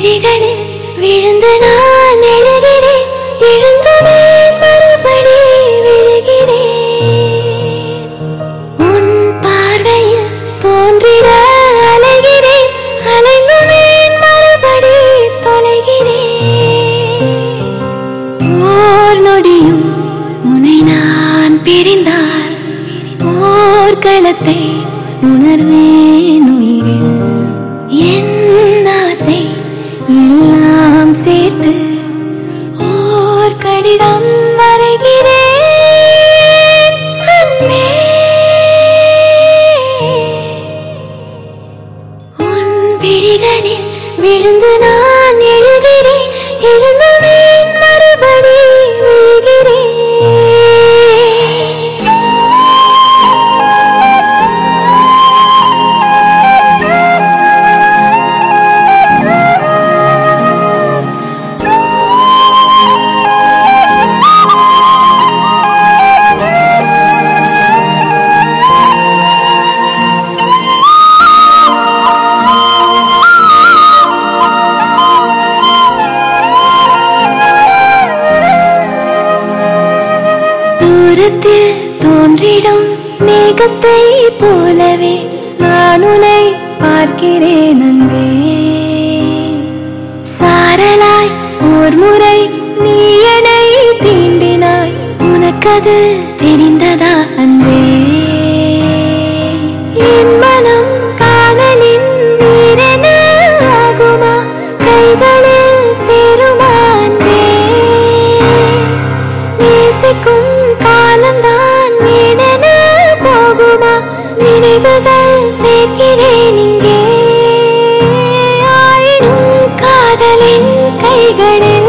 விழிகளில் விழுந்து நான் எழுகிறேன், எழுந்துவேன் மறுபடி விழுகிறேன். உன் பார்வையில் தோன்றிட அலைகிறேன், அலைந்துவேன் மறுபடி தொலைகிறேன். ஓர் நொடியும் உன்னை நான் பிரிந்தால் போர்க்களத்தை உணர்வேன் உயிரில். என் ஆசை எல்லாம் சேர்த்து ஓர் கடிதம் வரைகிறேன் அன்பே. உன் விழிகளில் விழுந்து நான் எழுகிறேன், எழுந்துவேன் மறுபடி விழுகிறேன். தூரத்தில் தோன்றிடும் மேகத்தை போலவே நான் உன்னை பார்க்கிறேன் அன்பே. சாரலாய் ஓர் முறை நீ என்னை தீண்டினாய், உனக்கது தெரிந்ததா அன்பே? என் மனம் காணலின் நீரென ஆகுமா, கைகளில் சேருமா அன்பே? நேசிக்கும் காலம்தான் வீணென போகுமா, நினைவுகள் சேர்க்கிறேன் இங்கே. ஆயினும் காதலின் கைகளில்